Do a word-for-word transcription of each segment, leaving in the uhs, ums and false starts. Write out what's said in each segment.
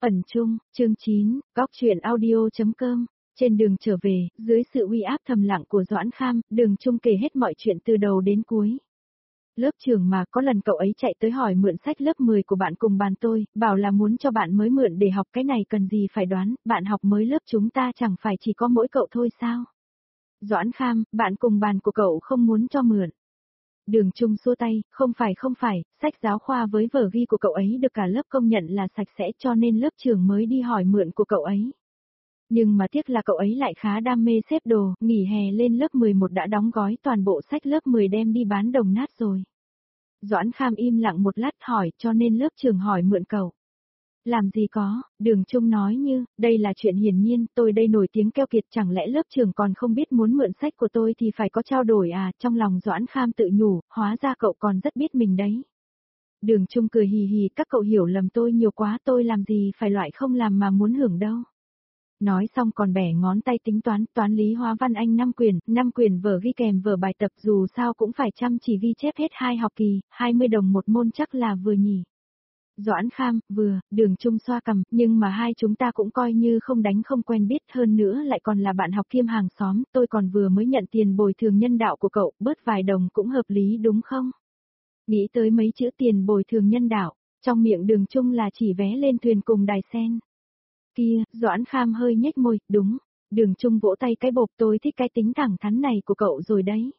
Phần chung, chương chín, góc truyện audio.com. Trên đường trở về, dưới sự uy áp thầm lặng của Doãn Kham, Đường Chung kể hết mọi chuyện từ đầu đến cuối. Lớp trường mà có lần cậu ấy chạy tới hỏi mượn sách lớp mười của bạn cùng bàn tôi, bảo là muốn cho bạn mới mượn để học, cái này cần gì phải đoán, bạn học mới lớp chúng ta chẳng phải chỉ có mỗi cậu thôi sao? Doãn Kham, bạn cùng bàn của cậu không muốn cho mượn. Đường Chung xua tay, không phải không phải, sách giáo khoa với vở ghi của cậu ấy được cả lớp công nhận là sạch sẽ cho nên lớp trưởng mới đi hỏi mượn của cậu ấy. Nhưng mà tiếc là cậu ấy lại khá đam mê xếp đồ, nghỉ hè lên lớp mười một đã đóng gói toàn bộ sách lớp mười đem đi bán đồng nát rồi. Doãn Kham im lặng một lát hỏi cho nên lớp trưởng hỏi mượn cậu. Làm gì có, Đường Chung nói như, đây là chuyện hiển nhiên, tôi đây nổi tiếng keo kiệt, chẳng lẽ lớp trưởng còn không biết muốn mượn sách của tôi thì phải có trao đổi à, trong lòng Doãn Kham tự nhủ, hóa ra cậu còn rất biết mình đấy. Đường Chung cười hì hì, các cậu hiểu lầm tôi nhiều quá, tôi làm gì phải loại không làm mà muốn hưởng đâu. Nói xong còn bẻ ngón tay tính toán, toán lý hóa văn Anh năm quyển, năm quyển vở ghi kèm vở bài tập dù sao cũng phải chăm chỉ ghi chép hết hai học kỳ, hai mươi đồng một môn chắc là vừa nhỉ. Doãn Kham, vừa, Đường Chung xoa cằm, nhưng mà hai chúng ta cũng coi như không đánh không quen biết, hơn nữa lại còn là bạn học kiêm hàng xóm, tôi còn vừa mới nhận tiền bồi thường nhân đạo của cậu, bớt vài đồng cũng hợp lý đúng không? Nghĩ tới mấy chữ tiền bồi thường nhân đạo, trong miệng Đường Chung là chỉ vé lên thuyền cùng đài sen. Kia, Doãn Kham hơi nhếch môi, đúng, Đường Chung vỗ tay cái bộp, tôi thích cái tính thẳng thắn này của cậu rồi đấy.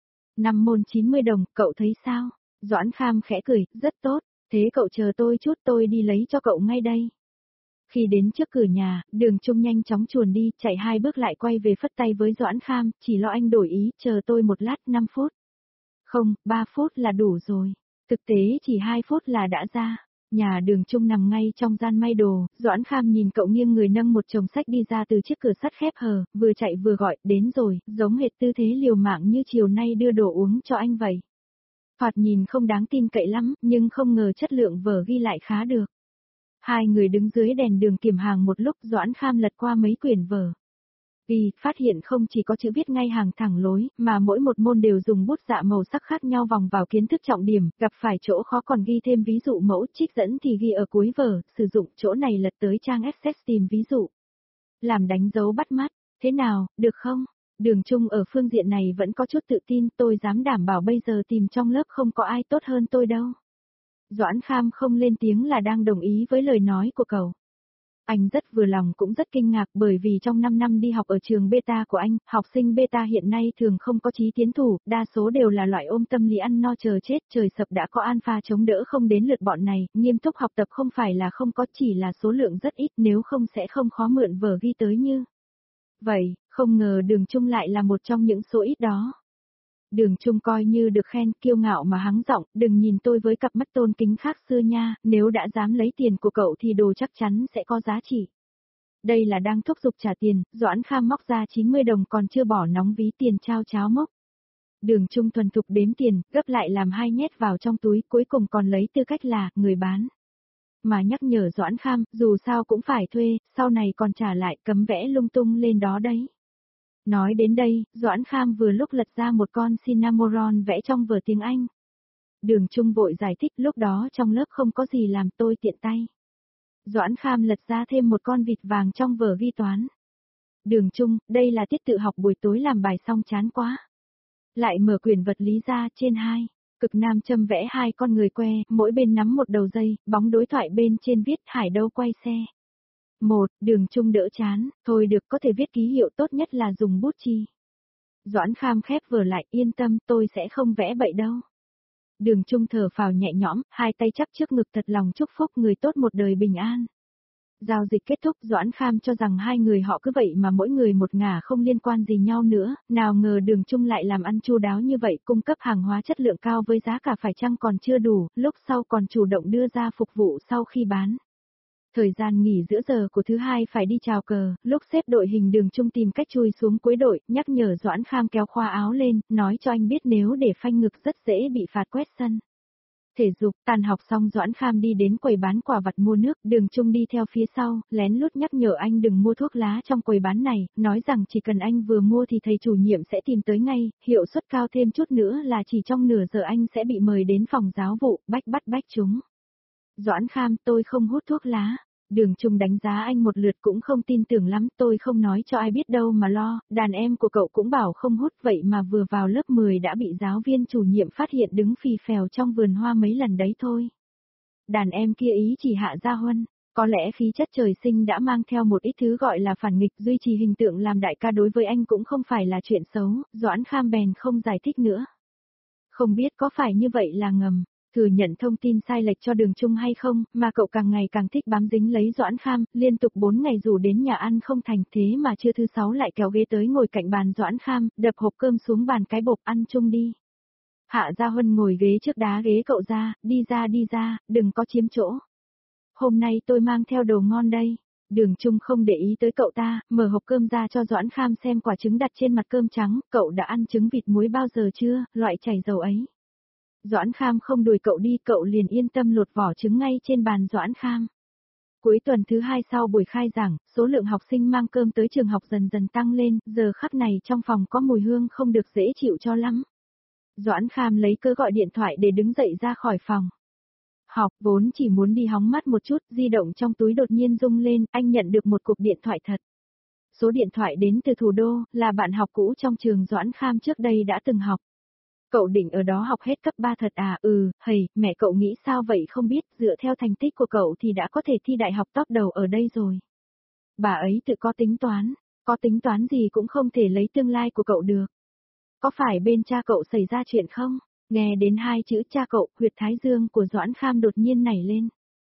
Năm môn chín mươi đồng, cậu thấy sao? Doãn Kham khẽ cười, rất tốt. Thế cậu chờ tôi chút, tôi đi lấy cho cậu ngay đây. Khi đến trước cửa nhà, Đường Chung nhanh chóng chuồn đi, chạy hai bước lại quay về phất tay với Doãn Kham, chỉ lo anh đổi ý, chờ tôi một lát, năm phút. Không, ba phút là đủ rồi. Thực tế chỉ hai phút là đã ra. Nhà Đường Chung nằm ngay trong gian may đồ, Doãn Kham nhìn cậu nghiêng người nâng một chồng sách đi ra từ chiếc cửa sắt khép hờ, vừa chạy vừa gọi, đến rồi, giống hệt tư thế liều mạng như chiều nay đưa đồ uống cho anh vậy. Thoạt nhìn không đáng tin cậy lắm, nhưng không ngờ chất lượng vở ghi lại khá được. Hai người đứng dưới đèn đường kiểm hàng một lúc, Doãn Kham lật qua mấy quyển vở. Vì, phát hiện không chỉ có chữ viết ngay hàng thẳng lối, mà mỗi một môn đều dùng bút dạ màu sắc khác nhau vòng vào kiến thức trọng điểm, gặp phải chỗ khó còn ghi thêm ví dụ mẫu, trích dẫn thì ghi ở cuối vở, sử dụng chỗ này lật tới trang Access tìm ví dụ. Làm đánh dấu bắt mắt, thế nào, được không? Đường Chung ở phương diện này vẫn có chút tự tin, tôi dám đảm bảo bây giờ tìm trong lớp không có ai tốt hơn tôi đâu. Doãn Kham không lên tiếng là đang đồng ý với lời nói của cậu. Anh rất vừa lòng cũng rất kinh ngạc bởi vì trong năm năm đi học ở trường beta của anh, học sinh beta hiện nay thường không có chí tiến thủ, đa số đều là loại ôm tâm lý ăn no chờ chết, trời sập đã có alpha chống đỡ không đến lượt bọn này, nghiêm túc học tập không phải là không có, chỉ là số lượng rất ít, nếu không sẽ không khó mượn vở ghi tới như. Vậy, không ngờ Đường Chung lại là một trong những số ít đó. Đường Chung coi như được khen, kiêu ngạo mà hắng giọng, đừng nhìn tôi với cặp mắt tôn kính khác xưa nha, nếu đã dám lấy tiền của cậu thì đồ chắc chắn sẽ có giá trị. Đây là đang thúc giục trả tiền, Doãn Kham móc ra chín mươi đồng còn chưa bỏ nóng ví tiền trao cháo mốc. Đường Chung thuần thục đếm tiền, gấp lại làm hai nhét vào trong túi, cuối cùng còn lấy tư cách là người bán. Mà nhắc nhở Doãn Kham, dù sao cũng phải thuê, sau này còn trả lại, cấm vẽ lung tung lên đó đấy. Nói đến đây, Doãn Kham vừa lúc lật ra một con Cinnamoroll vẽ trong vở tiếng Anh. Đường Chung vội giải thích, lúc đó trong lớp không có gì làm, tôi tiện tay. Doãn Kham lật ra thêm một con vịt vàng trong vở ghi toán. Đường Chung, đây là tiết tự học buổi tối làm bài xong chán quá. Lại mở quyển vật lý ra, trên hai, cực nam châm vẽ hai con người que, mỗi bên nắm một đầu dây, bóng đối thoại bên trên viết Hải Đâu quay xe. Một, Đường Chung đỡ chán, thôi được, có thể viết ký hiệu, tốt nhất là dùng bút chì. Doãn Kham khép vở lại, yên tâm, tôi sẽ không vẽ bậy đâu. Đường Chung thở phào nhẹ nhõm, hai tay chắp trước ngực thật lòng chúc phúc người tốt một đời bình an. Giao dịch kết thúc, Doãn Kham cho rằng hai người họ cứ vậy mà mỗi người một ngả không liên quan gì nhau nữa, nào ngờ Đường Chung lại làm ăn chu đáo như vậy, cung cấp hàng hóa chất lượng cao với giá cả phải chăng còn chưa đủ, lúc sau còn chủ động đưa ra phục vụ sau khi bán. Thời gian nghỉ giữa giờ của thứ hai phải đi chào cờ, lúc xếp đội hình Đường Chung tìm cách chui xuống cuối đội, nhắc nhở Doãn Kham kéo khoa áo lên, nói cho anh biết nếu để phanh ngực rất dễ bị phạt quét sân. Thể dục, tàn học xong Doãn Kham đi đến quầy bán quà vặt mua nước, Đường Chung đi theo phía sau, lén lút nhắc nhở anh đừng mua thuốc lá trong quầy bán này, nói rằng chỉ cần anh vừa mua thì thầy chủ nhiệm sẽ tìm tới ngay, hiệu suất cao thêm chút nữa là chỉ trong nửa giờ anh sẽ bị mời đến phòng giáo vụ, bách bắt bách chúng. Doãn Kham, tôi không hút thuốc lá. Đường Trung đánh giá anh một lượt cũng không tin tưởng lắm, tôi không nói cho ai biết đâu mà lo, đàn em của cậu cũng bảo không hút vậy mà vừa vào lớp mười đã bị giáo viên chủ nhiệm phát hiện đứng phì phèo trong vườn hoa mấy lần đấy thôi. Đàn em kia ý chỉ Hạ Gia Huân, có lẽ khí chất trời sinh đã mang theo một ít thứ gọi là phản nghịch, duy trì hình tượng làm đại ca đối với anh cũng không phải là chuyện xấu, Doãn Kham bèn không giải thích nữa. Không biết có phải như vậy là ngầm, thừa nhận thông tin sai lệch cho Đường Trung hay không, mà cậu càng ngày càng thích bám dính lấy Doãn Kham, liên tục bốn ngày rủ đến nhà ăn không thành, thế mà trưa thứ sáu lại kéo ghế tới ngồi cạnh bàn Doãn Kham, đập hộp cơm xuống bàn cái bộp ăn chung đi. Hạ Gia Huân ngồi ghế trước đá ghế cậu ra, đi ra đi ra, đừng có chiếm chỗ. Hôm nay tôi mang theo đồ ngon đây. Đường Trung không để ý tới cậu ta, mở hộp cơm ra cho Doãn Kham xem quả trứng đặt trên mặt cơm trắng, cậu đã ăn trứng vịt muối bao giờ chưa, loại chảy dầu ấy. Doãn Kham không đuổi cậu đi, cậu liền yên tâm lột vỏ trứng ngay trên bàn Doãn Kham. Cuối tuần thứ hai sau buổi khai giảng, số lượng học sinh mang cơm tới trường học dần dần tăng lên, giờ khắc này trong phòng có mùi hương không được dễ chịu cho lắm. Doãn Kham lấy cớ gọi điện thoại để đứng dậy ra khỏi phòng. Học vốn chỉ muốn đi hóng mát một chút, di động trong túi đột nhiên rung lên, anh nhận được một cuộc điện thoại thật. Số điện thoại đến từ thủ đô, là bạn học cũ trong trường Doãn Kham trước đây đã từng học. Cậu định ở đó học hết cấp ba thật à? Ừ, hầy, mẹ cậu nghĩ sao vậy không biết, dựa theo thành tích của cậu thì đã có thể thi đại học top đầu ở đây rồi. Bà ấy tự có tính toán, có tính toán gì cũng không thể lấy tương lai của cậu được. Có phải bên cha cậu xảy ra chuyện không? Nghe đến hai chữ cha cậu, huyệt thái dương của Doãn Kham đột nhiên nảy lên.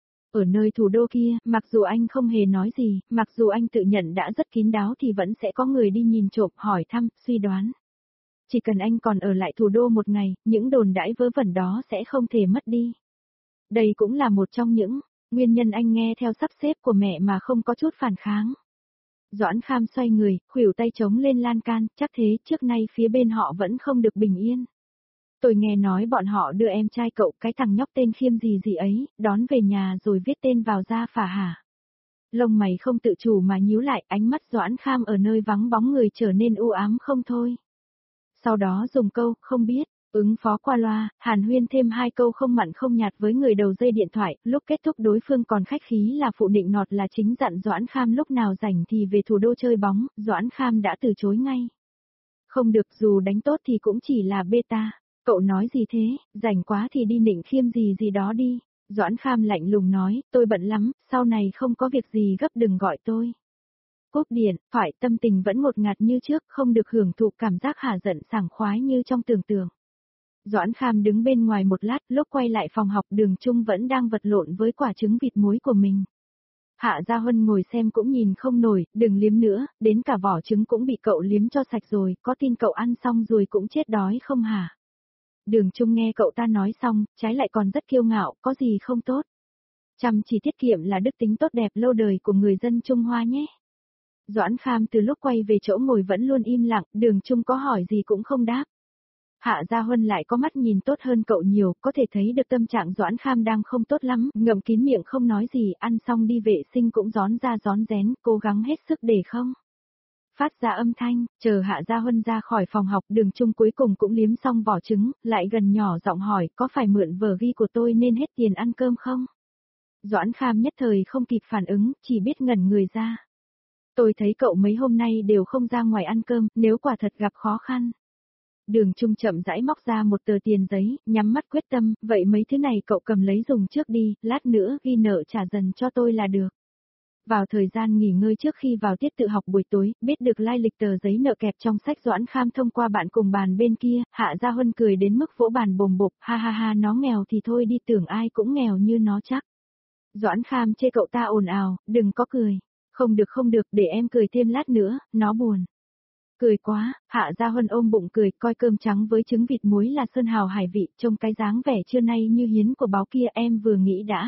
Ở nơi thủ đô kia, mặc dù anh không hề nói gì, mặc dù anh tự nhận đã rất kín đáo thì vẫn sẽ có người đi nhìn trộm, hỏi thăm, suy đoán. Chỉ cần anh còn ở lại thủ đô một ngày, những đồn đãi vớ vẩn đó sẽ không thể mất đi. Đây cũng là một trong những nguyên nhân anh nghe theo sắp xếp của mẹ mà không có chút phản kháng. Doãn Kham xoay người, khuỷu tay chống lên lan can, chắc thế trước nay phía bên họ vẫn không được bình yên. Tôi nghe nói bọn họ đưa em trai cậu, cái thằng nhóc tên Khiêm gì gì ấy, đón về nhà rồi viết tên vào da phả hả? Lông mày không tự chủ mà nhíu lại, ánh mắt Doãn Kham ở nơi vắng bóng người trở nên u ám không thôi. Sau đó dùng câu, không biết, ứng phó qua loa, hàn huyên thêm hai câu không mặn không nhạt với người đầu dây điện thoại, lúc kết thúc đối phương còn khách khí là phụ nịnh nọt là chính dặn Doãn Kham lúc nào rảnh thì về thủ đô chơi bóng, Doãn Kham đã từ chối ngay. Không được, dù đánh tốt thì cũng chỉ là beta. Cậu nói gì thế, rảnh quá thì đi nịnh Khiêm gì gì đó đi. Doãn Kham lạnh lùng nói, tôi bận lắm, sau này không có việc gì gấp đừng gọi tôi. Cúp điện, phải tâm tình vẫn ngột ngạt như trước, không được hưởng thụ cảm giác hả giận sảng khoái như trong tưởng tượng. Doãn Kham đứng bên ngoài một lát, lúc quay lại phòng học Đường Trung vẫn đang vật lộn với quả trứng vịt muối của mình. Hạ Gia Huân ngồi xem cũng nhìn không nổi, đừng liếm nữa, đến cả vỏ trứng cũng bị cậu liếm cho sạch rồi, có tin cậu ăn xong rồi cũng chết đói không hả? Đường Trung nghe cậu ta nói xong, trái lại còn rất kiêu ngạo, có gì không tốt. Chăm chỉ tiết kiệm là đức tính tốt đẹp lâu đời của người dân Trung Hoa nhé. Doãn Kham từ lúc quay về chỗ ngồi vẫn luôn im lặng, Đường Trung có hỏi gì cũng không đáp. Hạ Gia Huân lại có mắt nhìn tốt hơn cậu nhiều, có thể thấy được tâm trạng Doãn Kham đang không tốt lắm, ngậm kín miệng không nói gì, ăn xong đi vệ sinh cũng rón ra rón rén, cố gắng hết sức để không phát ra âm thanh. Chờ Hạ Gia Huân ra khỏi phòng học, Đường Trung cuối cùng cũng liếm xong vỏ trứng, lại gần nhỏ giọng hỏi, có phải mượn vở ghi của tôi nên hết tiền ăn cơm không? Doãn Kham nhất thời không kịp phản ứng, chỉ biết ngẩn người ra. Tôi thấy cậu mấy hôm nay đều không ra ngoài ăn cơm, nếu quả thật gặp khó khăn. Đường Trung chậm rãi móc ra một tờ tiền giấy, nhắm mắt quyết tâm, vậy mấy thứ này cậu cầm lấy dùng trước đi, lát nữa ghi nợ trả dần cho tôi là được. Vào thời gian nghỉ ngơi trước khi vào tiết tự học buổi tối, biết được lai lịch tờ giấy nợ kẹp trong sách Doãn Kham thông qua bạn cùng bàn bên kia, Hạ Gia Huân cười đến mức vỗ bàn bồm bộp, ha ha ha nó nghèo thì thôi đi, tưởng ai cũng nghèo như nó chắc. Doãn Kham chê cậu ta ồn ào, đừng có cười. Không được không được, để em cười thêm lát nữa, nó buồn. Cười quá, Hạ Gia Huân ôm bụng cười, coi cơm trắng với trứng vịt muối là sơn hào hải vị, trông cái dáng vẻ trưa nay như hiến của báo kia em vừa nghĩ đã.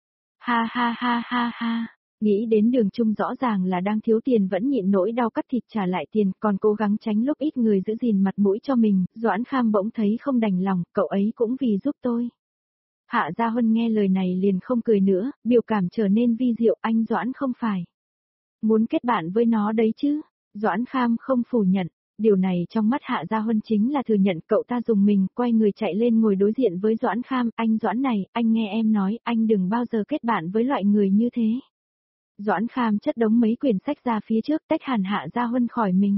Ha ha ha ha ha, nghĩ đến Đường Trung rõ ràng là đang thiếu tiền vẫn nhịn nỗi đau cắt thịt trả lại tiền, còn cố gắng tránh lúc ít người giữ gìn mặt mũi cho mình, Doãn Kham bỗng thấy không đành lòng, cậu ấy cũng vì giúp tôi. Hạ Gia Huân nghe lời này liền không cười nữa, biểu cảm trở nên vi diệu, anh Doãn không phải muốn kết bạn với nó đấy chứ? Doãn Kham không phủ nhận, điều này trong mắt Hạ Gia Huân chính là thừa nhận. Cậu ta dùng mình, quay người chạy lên ngồi đối diện với Doãn Kham, anh Doãn này, anh nghe em nói, anh đừng bao giờ kết bạn với loại người như thế. Doãn Kham chất đống mấy quyển sách ra phía trước tách hẳn Hạ Gia Huân khỏi mình.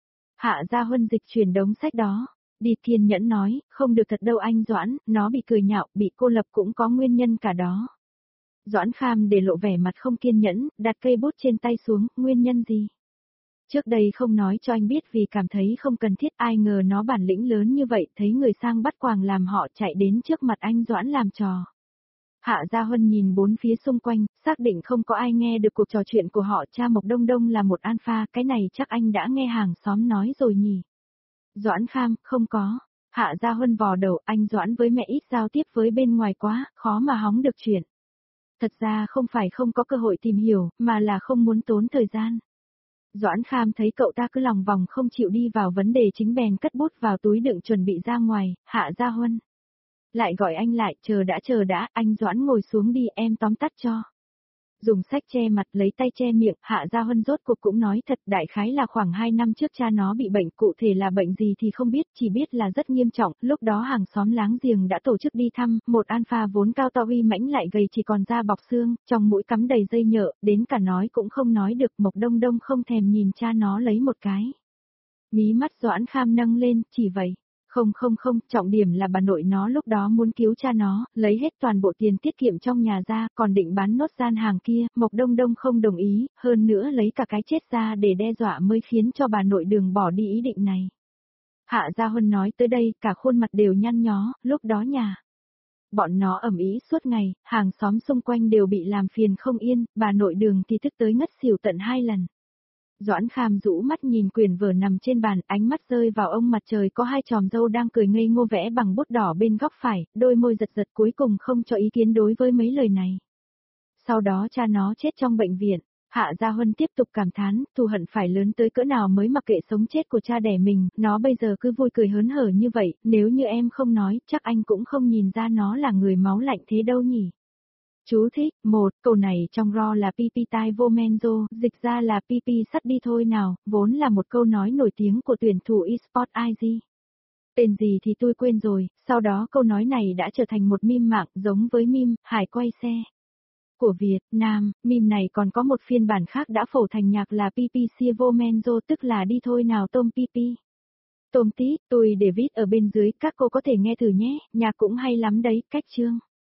Hạ Gia Huân dịch chuyển đống sách đó, đi kiên nhẫn nói, không được thật đâu anh Doãn, nó bị cười nhạo, bị cô lập cũng có nguyên nhân cả đó. Doãn Kham để lộ vẻ mặt không kiên nhẫn, đặt cây bút trên tay xuống, nguyên nhân gì? Trước đây không nói cho anh biết vì cảm thấy không cần thiết, ai ngờ nó bản lĩnh lớn như vậy, thấy người sang bắt quàng làm họ chạy đến trước mặt anh Doãn làm trò. Hạ Gia Huân nhìn bốn phía xung quanh, xác định không có ai nghe được cuộc trò chuyện của họ, cha Mộc Đông Đông là một alpha, cái này chắc anh đã nghe hàng xóm nói rồi nhỉ. Doãn Kham, không có. Hạ Gia Huân vò đầu, anh Doãn với mẹ ít giao tiếp với bên ngoài quá, khó mà hóng được chuyện. Thật ra không phải không có cơ hội tìm hiểu, mà là không muốn tốn thời gian. Doãn Kham thấy cậu ta cứ lòng vòng không chịu đi vào vấn đề chính bèn cất bút vào túi đựng chuẩn bị ra ngoài. Hạ Gia Huân lại gọi anh lại, chờ đã chờ đã, anh Doãn ngồi xuống đi, em tóm tắt cho. Dùng sách che mặt lấy tay che miệng, Hạ Gia Huân rốt cuộc cũng nói thật, đại khái là khoảng hai năm trước cha nó bị bệnh, cụ thể là bệnh gì thì không biết, chỉ biết là rất nghiêm trọng, lúc đó hàng xóm láng giềng đã tổ chức đi thăm, một alpha vốn cao to uy mãnh lại gầy chỉ còn da bọc xương, trong mũi cắm đầy dây nhợ, đến cả nói cũng không nói được, Mộc Đông Đông không thèm nhìn cha nó lấy một cái. Mí mắt Doãn Kham nâng lên, chỉ vậy. Không không không, trọng điểm là bà nội nó lúc đó muốn cứu cha nó, lấy hết toàn bộ tiền tiết kiệm trong nhà ra, còn định bán nốt gian hàng kia, Mộc Đông Đông không đồng ý, hơn nữa lấy cả cái chết ra để đe dọa mới khiến cho bà nội Đường bỏ đi ý định này. Hạ Gia Huân nói tới đây, cả khuôn mặt đều nhăn nhó, lúc đó nhà. Bọn nó ầm ĩ suốt ngày, hàng xóm xung quanh đều bị làm phiền không yên, bà nội Đường thì tức tới ngất xỉu tận hai lần. Doãn Kham rũ mắt nhìn quyển vở nằm trên bàn, ánh mắt rơi vào ông mặt trời có hai chòm râu đang cười ngây ngô vẽ bằng bút đỏ bên góc phải, đôi môi giật giật cuối cùng không cho ý kiến đối với mấy lời này. Sau đó cha nó chết trong bệnh viện, Hạ Gia Huân tiếp tục cảm thán, thù hận phải lớn tới cỡ nào mới mặc kệ sống chết của cha đẻ mình, nó bây giờ cứ vui cười hớn hở như vậy, nếu như em không nói, chắc anh cũng không nhìn ra nó là người máu lạnh thế đâu nhỉ. Chú thích, một, câu này trong ro là pipi tai vô menzo, dịch ra là pipi sắt đi thôi nào, vốn là một câu nói nổi tiếng của tuyển thủ eSport i giê. Tên gì thì tôi quên rồi, sau đó câu nói này đã trở thành một meme mạng giống với meme, hải quay xe. Của Việt Nam, meme này còn có một phiên bản khác đã phổ thành nhạc là pipi sia vô menzo tức là đi thôi nào tôm pipi. Tôm tí, tôi để viết ở bên dưới, các cô có thể nghe thử nhé, nhạc cũng hay lắm đấy, cách chương.